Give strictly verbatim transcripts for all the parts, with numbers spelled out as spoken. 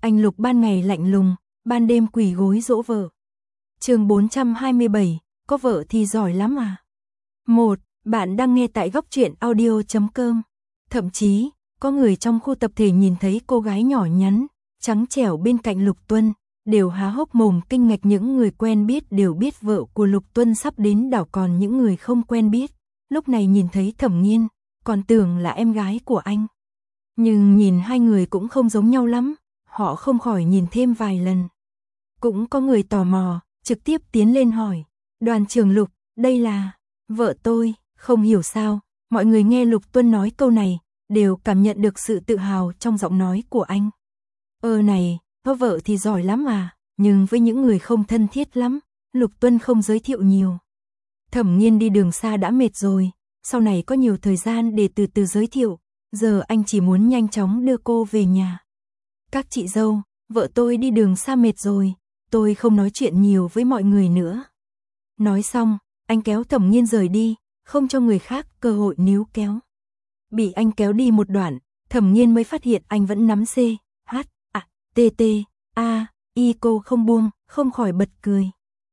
Anh Lục ban ngày lạnh lùng, ban đêm quỳ gối dỗ vợ. Chương bốn trăm hai mươi bảy, có vợ thì giỏi lắm à. một. Bạn đang nghe tại góc truyện audio chấm com. Thậm chí, có người trong khu tập thể nhìn thấy cô gái nhỏ nhắn, trắng trẻo bên cạnh Lục Tuân, đều há hốc mồm kinh ngạc. Những người quen biết đều biết vợ của Lục Tuân sắp đến đảo, còn những người không quen biết, lúc này nhìn thấy Thẩm Nghiên, còn tưởng là em gái của anh. Nhưng nhìn hai người cũng không giống nhau lắm, họ không khỏi nhìn thêm vài lần. Cũng có người tò mò, trực tiếp tiến lên hỏi, Đoàn trưởng Lục, đây là vợ tôi. Không hiểu sao, mọi người nghe Lục Tuân nói câu này, đều cảm nhận được sự tự hào trong giọng nói của anh. Ơ này, có vợ thì giỏi lắm à, nhưng với những người không thân thiết lắm, Lục Tuân không giới thiệu nhiều. Thẩm Nghiên đi đường xa đã mệt rồi, sau này có nhiều thời gian để từ từ giới thiệu, giờ anh chỉ muốn nhanh chóng đưa cô về nhà. Các chị dâu, vợ tôi đi đường xa mệt rồi, tôi không nói chuyện nhiều với mọi người nữa. Nói xong, anh kéo Thẩm Nghiên rời đi, không cho người khác cơ hội níu kéo. Bị anh kéo đi một đoạn, Thẩm Nghiên mới phát hiện anh vẫn nắm C, H, A, T, T, A, Y. Cô không buông, không khỏi bật cười.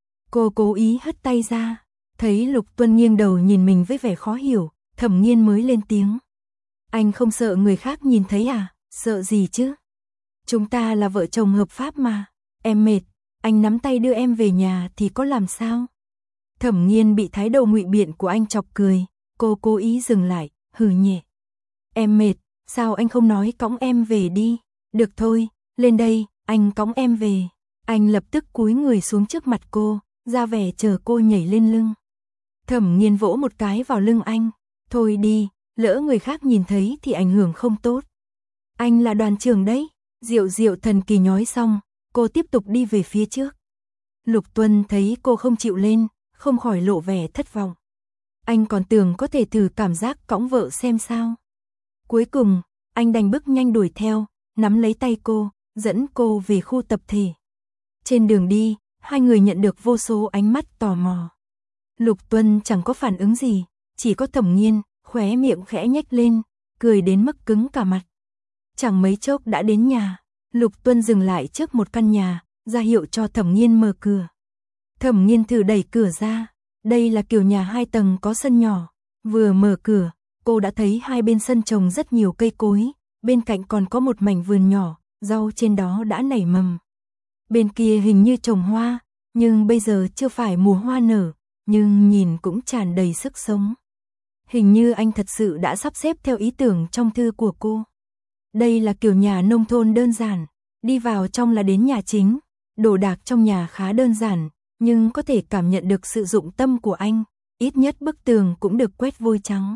Cô cố ý hất tay ra, thấy Lục Tuân nghiêng đầu nhìn mình với vẻ khó hiểu, Thẩm Nghiên mới lên tiếng. Anh không sợ người khác nhìn thấy à, sợ gì chứ? Chúng ta là vợ chồng hợp pháp mà, em mệt, anh nắm tay đưa em về nhà thì có làm sao? Thẩm Nghiên bị thái độ ngụy biện của anh chọc cười, cô cố ý dừng lại, hừ nhẹ. Em mệt, sao anh không nói cõng em về đi? Được thôi, lên đây, anh cõng em về. Anh lập tức cúi người xuống trước mặt cô, ra vẻ chờ cô nhảy lên lưng. Thẩm Nghiên vỗ một cái vào lưng anh, thôi đi, lỡ người khác nhìn thấy thì ảnh hưởng không tốt. Anh là đoàn trưởng đấy, Diệu Diệu thần kỳ nói xong, cô tiếp tục đi về phía trước. Lục Tuân thấy cô không chịu lên, không khỏi lộ vẻ thất vọng. Anh còn tưởng có thể thử cảm giác cõng vợ xem sao. Cuối cùng, anh đành bước nhanh đuổi theo, nắm lấy tay cô, dẫn cô về khu tập thể. Trên đường đi, hai người nhận được vô số ánh mắt tò mò. Lục Tuân chẳng có phản ứng gì, chỉ có Thẩm Nghiên, khóe miệng khẽ nhếch lên, cười đến mức cứng cả mặt. Chẳng mấy chốc đã đến nhà, Lục Tuân dừng lại trước một căn nhà, ra hiệu cho Thẩm Nghiên mở cửa. Thẩm Nghiên thử đẩy cửa ra, đây là kiểu nhà hai tầng có sân nhỏ, vừa mở cửa, cô đã thấy hai bên sân trồng rất nhiều cây cối, bên cạnh còn có một mảnh vườn nhỏ, rau trên đó đã nảy mầm. Bên kia hình như trồng hoa, nhưng bây giờ chưa phải mùa hoa nở, nhưng nhìn cũng tràn đầy sức sống. Hình như anh thật sự đã sắp xếp theo ý tưởng trong thư của cô. Đây là kiểu nhà nông thôn đơn giản, đi vào trong là đến nhà chính, đồ đạc trong nhà khá đơn giản, nhưng có thể cảm nhận được sự dụng tâm của anh, ít nhất bức tường cũng được quét vôi trắng.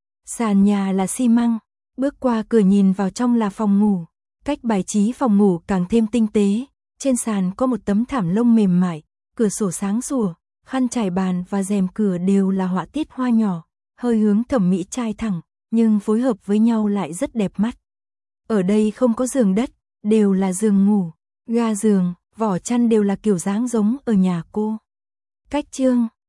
Sàn nhà là xi măng, bước qua cửa nhìn vào trong là phòng ngủ, cách bài trí phòng ngủ càng thêm tinh tế, trên sàn có một tấm thảm lông mềm mại, cửa sổ sáng sủa, khăn trải bàn và rèm cửa đều là họa tiết hoa nhỏ, hơi hướng thẩm mỹ trai thẳng, nhưng phối hợp với nhau lại rất đẹp mắt. Ở đây không có giường đất, đều là giường ngủ, ga giường, vỏ chăn đều là kiểu dáng giống ở nhà cô. Cách chương